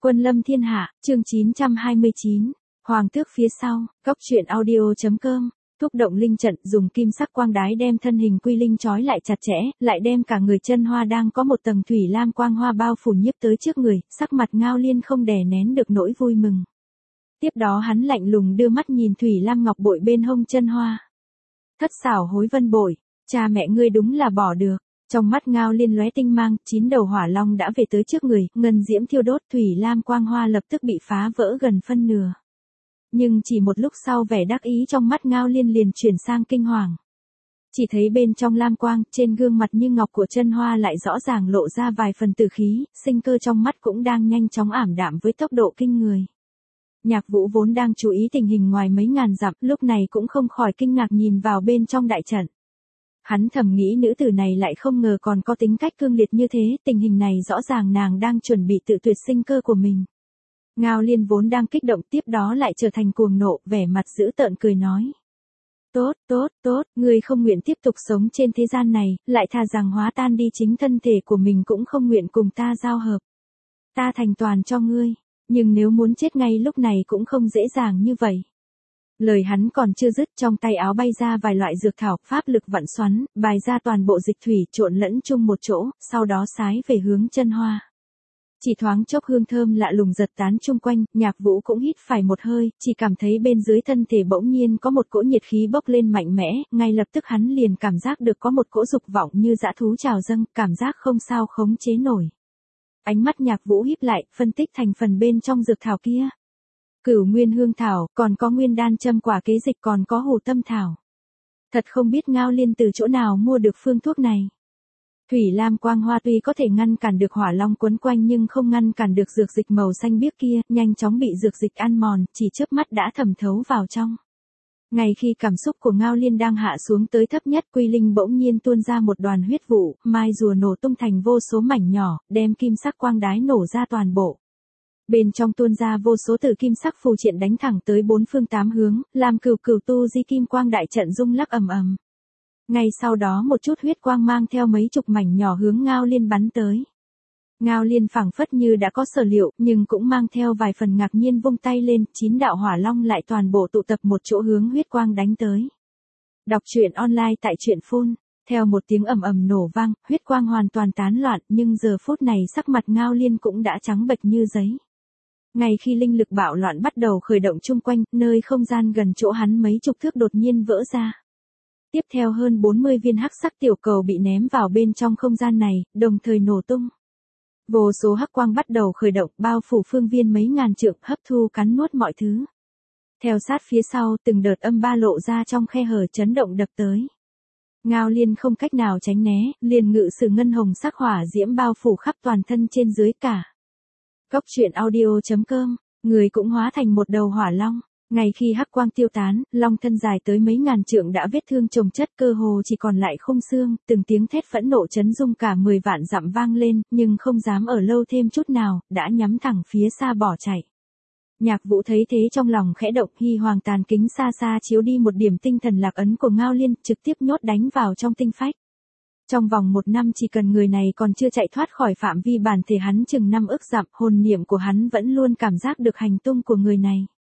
Quân lâm thiên hạ, chương 929. Hoàng tước phía sau, góc truyện audio.com. Thúc động linh trận, dùng kim sắc quang đái đem thân hình Quy Linh trói lại chặt chẽ, lại đem cả người chân hoa đang có một tầng thủy lam quang hoa bao phủ nhiếp tới trước người, sắc mặt Ngao Liên không đè nén được nỗi vui mừng. Tiếp đó hắn lạnh lùng đưa mắt nhìn thủy lam ngọc bội bên hông chân hoa. Thất xảo hối vân bội, cha mẹ ngươi đúng là bỏ được. Trong mắt Ngao Liên lóe tinh mang, 9 đầu hỏa long đã về tới trước người, ngân diễm thiêu đốt, thủy lam quang hoa lập tức bị phá vỡ gần phân nửa. Nhưng chỉ một lúc sau vẻ đắc ý trong mắt Ngao Liên liền chuyển sang kinh hoàng. Chỉ thấy bên trong lam quang, trên gương mặt như ngọc của chân hoa lại rõ ràng lộ ra vài phần tử khí, sinh cơ trong mắt cũng đang nhanh chóng ảm đạm với tốc độ kinh người. Nhạc Vũ vốn đang chú ý tình hình ngoài mấy ngàn dặm, lúc này cũng không khỏi kinh ngạc nhìn vào bên trong đại trận. Hắn thầm nghĩ nữ tử này lại không ngờ còn có tính cách cương liệt như thế, tình hình này rõ ràng nàng đang chuẩn bị tự tuyệt sinh cơ của mình. Ngao Liên vốn đang kích động tiếp đó lại trở thành cuồng nộ, vẻ mặt dữ tợn cười nói. Tốt, ngươi không nguyện tiếp tục sống trên thế gian này, lại thà rằng hóa tan đi chính thân thể của mình cũng không nguyện cùng ta giao hợp. Ta thành toàn cho ngươi, nhưng nếu muốn chết ngay lúc này cũng không dễ dàng như vậy. Lời hắn còn chưa dứt, trong tay áo bay ra vài loại dược thảo, pháp lực vặn xoắn, bài ra toàn bộ dịch thủy trộn lẫn chung một chỗ, sau đó sái về hướng chân hoa. Chỉ thoáng chốc hương thơm lạ lùng giật tán chung quanh, Nhạc Vũ cũng hít phải một hơi, chỉ cảm thấy bên dưới thân thể bỗng nhiên có một cỗ nhiệt khí bốc lên mạnh mẽ, ngay lập tức hắn liền cảm giác được có một cỗ dục vọng như dã thú trào dâng, cảm giác không sao khống chế nổi. Ánh mắt Nhạc Vũ híp lại, phân tích thành phần bên trong dược thảo kia. Cửu nguyên hương thảo, còn có nguyên đan châm quả kế dịch, còn có hủ tâm thảo. Thật không biết Ngao Liên từ chỗ nào mua được phương thuốc này. Thủy lam quang hoa tuy có thể ngăn cản được hỏa long quấn quanh nhưng không ngăn cản được dược dịch màu xanh biếc kia, nhanh chóng bị dược dịch ăn mòn, chỉ chớp mắt đã thẩm thấu vào trong. Ngay khi cảm xúc của Ngao Liên đang hạ xuống tới thấp nhất, Quy Linh bỗng nhiên tuôn ra một đoàn huyết vụ, mai rùa nổ tung thành vô số mảnh nhỏ, đem kim sắc quang đái nổ ra toàn bộ. Bên trong tuôn ra vô số tử kim sắc phù triện đánh thẳng tới bốn phương tám hướng, làm cửu tu di kim quang đại trận rung lắc ầm ầm. Ngay sau đó một chút huyết quang mang theo mấy chục mảnh nhỏ hướng Ngao Liên bắn tới. Ngao Liên phảng phất như đã có sở liệu, nhưng cũng mang theo vài phần ngạc nhiên vung tay lên, 9 đạo hỏa long lại toàn bộ tụ tập một chỗ hướng huyết quang đánh tới. Đọc truyện online tại truyện phun. Theo một tiếng ầm ầm nổ vang, huyết quang hoàn toàn tán loạn, nhưng giờ phút này sắc mặt Ngao Liên cũng đã trắng bệch như giấy. Ngay khi linh lực bạo loạn bắt đầu khởi động chung quanh, nơi không gian gần chỗ hắn mấy chục thước đột nhiên vỡ ra. Tiếp theo hơn 40 viên hắc sắc tiểu cầu bị ném vào bên trong không gian này, đồng thời nổ tung. Vô số hắc quang bắt đầu khởi động, bao phủ phương viên mấy ngàn trượng, hấp thu cắn nuốt mọi thứ. Theo sát phía sau, từng đợt âm ba lộ ra trong khe hở chấn động đập tới. Ngao Liên không cách nào tránh né, liền ngự sử ngân hồng sắc hỏa diễm bao phủ khắp toàn thân trên dưới cả. Góc truyện audio.com, người cũng hóa thành một đầu hỏa long. Ngay khi hắc quang tiêu tán, long thân dài tới mấy ngàn trượng đã vết thương chồng chất, cơ hồ chỉ còn lại khung xương, từng tiếng thét phẫn nộ chấn rung cả 10 vạn dặm vang lên, nhưng không dám ở lâu thêm chút nào, đã nhắm thẳng phía xa bỏ chạy. Nhạc Vũ thấy thế trong lòng khẽ động, hy hoàng tàn kính xa xa chiếu đi một điểm tinh thần lạc ấn của Ngao Liên, trực tiếp nhốt đánh vào trong tinh phách. Trong vòng 1 năm chỉ cần người này còn chưa chạy thoát khỏi phạm vi bản thể hắn chừng 5 ức dặm, hồn niệm của hắn vẫn luôn cảm giác được hành tung của người này.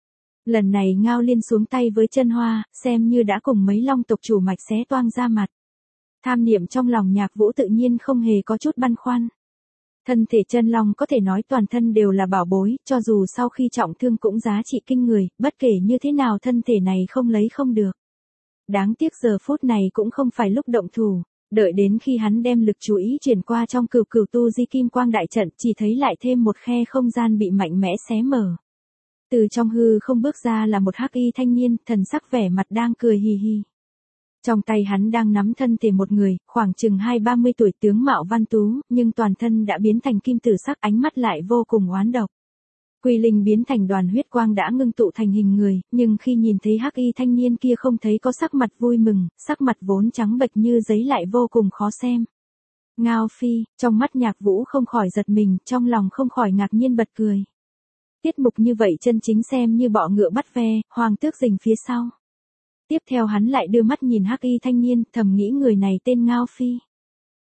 Lần này Ngao Liên xuống tay với chân hoa, xem như đã cùng mấy long tộc chủ mạch xé toang ra mặt. Tham niệm trong lòng Nhạc Vũ tự nhiên không hề có chút băn khoăn. Thân thể chân long có thể nói toàn thân đều là bảo bối, cho dù sau khi trọng thương cũng giá trị kinh người, bất kể như thế nào thân thể này không lấy không được. Đáng tiếc giờ phút này cũng không phải lúc động thủ, đợi đến khi hắn đem lực chú ý chuyển qua trong cửu tu di kim quang đại trận, chỉ thấy lại thêm một khe không gian bị mạnh mẽ xé mở. Từ trong hư không bước ra là một hắc y thanh niên, thần sắc vẻ mặt đang cười hì hì. Trong tay hắn đang nắm thân thể một người, khoảng chừng 20-30 tuổi, tướng mạo văn tú, nhưng toàn thân đã biến thành kim tử sắc, ánh mắt lại vô cùng oán độc. Quy Linh biến thành đoàn huyết quang đã ngưng tụ thành hình người, nhưng khi nhìn thấy hắc y thanh niên kia không thấy có sắc mặt vui mừng, sắc mặt vốn trắng bệch như giấy lại vô cùng khó xem. Ngao Phi, trong mắt Nhạc Vũ không khỏi giật mình, trong lòng không khỏi ngạc nhiên bật cười. Tiết mục như vậy chân chính xem như bọ ngựa bắt ve, hoàng tước rình phía sau. Tiếp theo hắn lại đưa mắt nhìn hắc y thanh niên, thầm nghĩ người này tên Ngao Phi.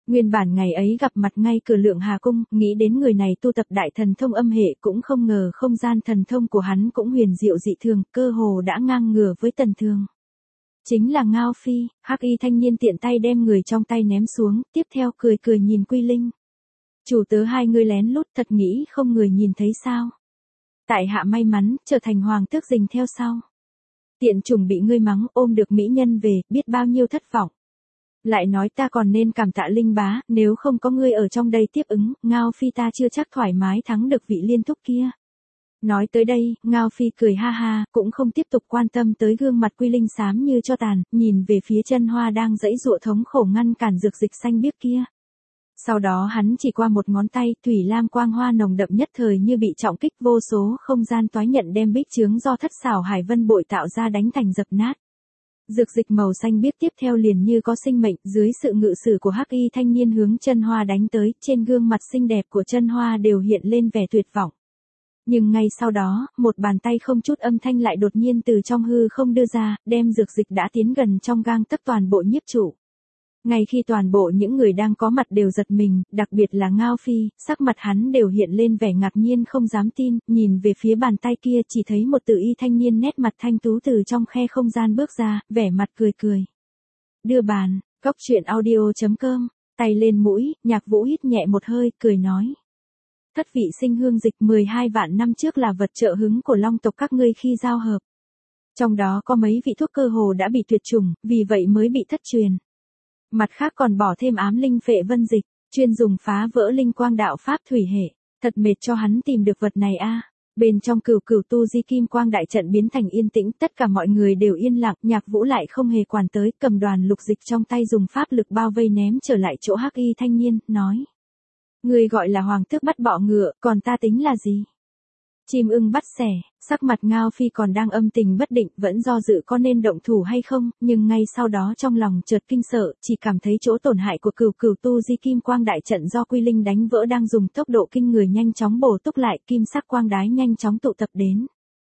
Nguyên bản ngày ấy gặp mặt ngay cửa Lượng Hà Cung, nghĩ đến người này tu tập đại thần thông âm hệ, cũng không ngờ không gian thần thông của hắn cũng huyền diệu dị thường, cơ hồ đã ngang ngửa với tần thường. Chính là Ngao Phi. Hắc y thanh niên tiện tay đem người trong tay ném xuống, tiếp theo cười cười nhìn Quy Linh. Chủ tớ hai người lén lút, thật nghĩ không người nhìn thấy sao? Tại hạ may mắn, trở thành hoàng tước rình theo sau. Tiện chủng bị ngươi mắng, ôm được mỹ nhân về, biết bao nhiêu thất vọng. Lại nói ta còn nên cảm tạ Linh bá, nếu không có ngươi ở trong đây tiếp ứng, Ngao Phi ta chưa chắc thoải mái thắng được vị liên thúc kia. Nói tới đây, Ngao Phi cười ha ha, cũng không tiếp tục quan tâm tới gương mặt Quy Linh xám như cho tàn, nhìn về phía chân hoa đang giãy giụa thống khổ ngăn cản dược dịch xanh biếc kia. Sau đó hắn chỉ qua một ngón tay, thủy lam quang hoa nồng đậm nhất thời như bị trọng kích, vô số không gian toái nhận đem bích chướng do thất xảo hải vân bội tạo ra đánh thành dập nát. Dược dịch màu xanh biếc tiếp theo liền như có sinh mệnh, dưới sự ngự sử của hắc y thanh niên hướng chân hoa đánh tới, trên gương mặt xinh đẹp của chân hoa đều hiện lên vẻ tuyệt vọng. Nhưng ngay sau đó, một bàn tay không chút âm thanh lại đột nhiên từ trong hư không đưa ra, đem dược dịch đã tiến gần trong gang tấc toàn bộ nhiếp trụ. Ngay khi toàn bộ những người đang có mặt đều giật mình, đặc biệt là Ngao Phi, sắc mặt hắn đều hiện lên vẻ ngạc nhiên không dám tin, nhìn về phía bàn tay kia chỉ thấy một tử y thanh niên nét mặt thanh tú từ trong khe không gian bước ra, vẻ mặt cười cười. Đưa bàn, cóc truyện audio.com, tay lên mũi, Nhạc Vũ hít nhẹ một hơi, cười nói. Thất vị sinh hương dịch 12 vạn năm trước là vật trợ hứng của long tộc các ngươi khi giao hợp. Trong đó có mấy vị thuốc cơ hồ đã bị tuyệt chủng, vì vậy mới bị thất truyền. Mặt khác còn bỏ thêm ám linh phệ vân dịch, chuyên dùng phá vỡ linh quang đạo pháp thủy hệ. Thật mệt cho hắn tìm được vật này a. Bên trong cửu cửu tu di kim quang đại trận biến thành yên tĩnh, tất cả mọi người đều yên lặng, Nhạc Vũ lại không hề quản tới, cầm đoàn lục dịch trong tay dùng pháp lực bao vây ném trở lại chỗ hắc y thanh niên, nói. Người gọi là hoàng tước bắt bọ ngựa, còn ta tính là gì? Chim ưng bắt sẻ, sắc mặt Ngao Phi còn đang âm tình bất định, vẫn do dự có nên động thủ hay không, nhưng ngay sau đó trong lòng chợt kinh sợ, chỉ cảm thấy chỗ tổn hại của cửu cửu tu di kim quang đại trận do Quy Linh đánh vỡ đang dùng tốc độ kinh người nhanh chóng bổ túc lại, kim sắc quang đái nhanh chóng tụ tập đến.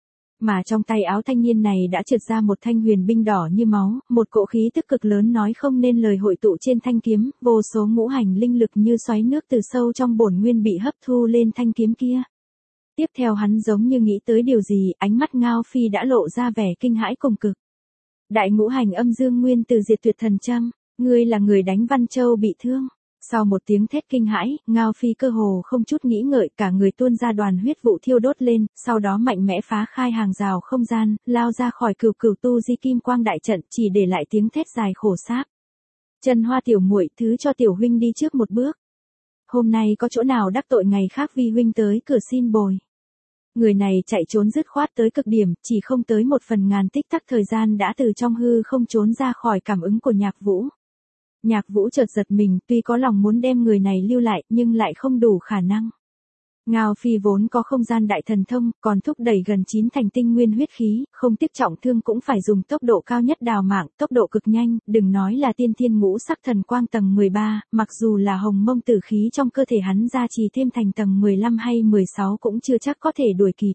Mà trong tay áo thanh niên này đã trượt ra một thanh huyền binh đỏ như máu, một cỗ khí tức cực lớn nói không nên lời hội tụ trên thanh kiếm, vô số ngũ hành linh lực như xoáy nước từ sâu trong bổn nguyên bị hấp thu lên thanh kiếm kia. Tiếp theo hắn giống như nghĩ tới điều gì, ánh mắt Ngao Phi đã lộ ra vẻ kinh hãi cùng cực. Đại ngũ hành âm dương nguyên từ diệt tuyệt thần châm, ngươi là người đánh Văn Châu bị thương. Sau một tiếng thét kinh hãi, Ngao Phi cơ hồ không chút nghĩ ngợi, cả người tuôn ra đoàn huyết vụ thiêu đốt lên, sau đó mạnh mẽ phá khai hàng rào không gian, lao ra khỏi cửu cửu tu di kim quang đại trận, chỉ để lại tiếng thét dài khổ sáp. Chân Hoa tiểu muội, thứ cho tiểu huynh đi trước một bước. Hôm nay có chỗ nào đắc tội ngày khác vi huynh tới cửa xin bồi. Người này chạy trốn dứt khoát tới cực điểm, chỉ không tới một phần ngàn tích tắc thời gian đã từ trong hư không trốn ra khỏi cảm ứng của Nhạc Vũ. Nhạc Vũ chợt giật mình, tuy có lòng muốn đem người này lưu lại, nhưng lại không đủ khả năng. Ngao Phi vốn có không gian đại thần thông, còn thúc đẩy gần 9 thành tinh nguyên huyết khí, không tiếc trọng thương cũng phải dùng tốc độ cao nhất đào mạng, tốc độ cực nhanh, đừng nói là tiên thiên ngũ sắc thần quang tầng 13, mặc dù là hồng mông tử khí trong cơ thể hắn gia trì thêm thành tầng 15 hay 16 cũng chưa chắc có thể đuổi kịp.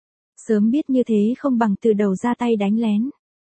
Sớm biết như thế không bằng từ đầu ra tay đánh lén.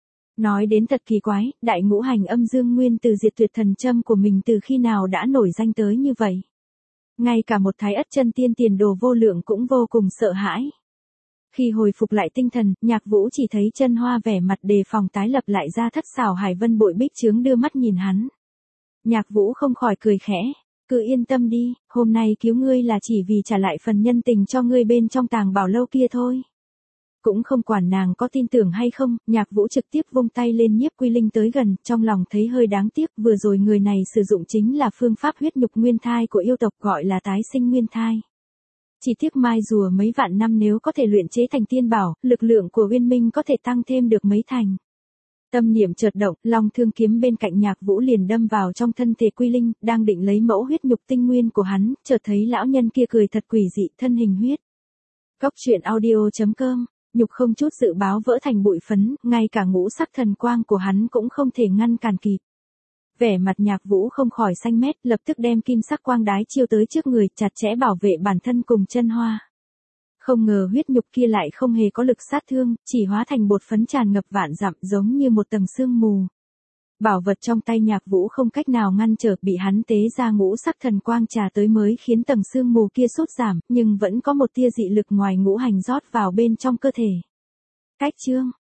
Nói đến thật kỳ quái, đại ngũ hành âm dương nguyên từ diệt tuyệt thần châm của mình từ khi nào đã nổi danh tới như vậy. Ngay cả một Thái Ất chân tiên tiền đồ vô lượng cũng vô cùng sợ hãi. Khi hồi phục lại tinh thần, Nhạc Vũ chỉ thấy Chân Hoa vẻ mặt đề phòng tái lập lại ra thất xảo hải vân bội bích chướng đưa mắt nhìn hắn. Nhạc Vũ không khỏi cười khẽ, cứ yên tâm đi, hôm nay cứu ngươi là chỉ vì trả lại phần nhân tình cho ngươi bên trong tàng bảo lâu kia thôi. Cũng không quản nàng có tin tưởng hay không, Nhạc Vũ trực tiếp vung tay lên nhiếp Quy Linh tới gần, trong lòng thấy hơi đáng tiếc, vừa rồi người này sử dụng chính là phương pháp huyết nhục nguyên thai của yêu tộc gọi là tái sinh nguyên thai. Chỉ tiếc mai rùa mấy vạn năm nếu có thể luyện chế thành tiên bảo, lực lượng của Uyên Minh có thể tăng thêm được mấy thành. Tâm niệm chợt động, long thương kiếm bên cạnh Nhạc Vũ liền đâm vào trong thân thể Quy Linh, đang định lấy mẫu huyết nhục tinh nguyên của hắn, chợt thấy lão nhân kia cười thật quỷ dị, thân hình huyết. Cóc truyện audio.com, nhục không chút dự báo vỡ thành bụi phấn, ngay cả ngũ sắc thần quang của hắn cũng không thể ngăn cản kịp. Vẻ mặt Nhạc Vũ không khỏi xanh mét, lập tức đem kim sắc quang đái chiêu tới trước người, chặt chẽ bảo vệ bản thân cùng Chân Hoa. Không ngờ huyết nhục kia lại không hề có lực sát thương, chỉ hóa thành bột phấn tràn ngập vạn dặm giống như một tầng sương mù. Bảo vật trong tay Nhạc Vũ không cách nào ngăn trở, bị hắn tế ra ngũ sắc thần quang trà tới mới khiến tầng sương mù kia sút giảm, nhưng vẫn có một tia dị lực ngoài ngũ hành rót vào bên trong cơ thể. Cách chương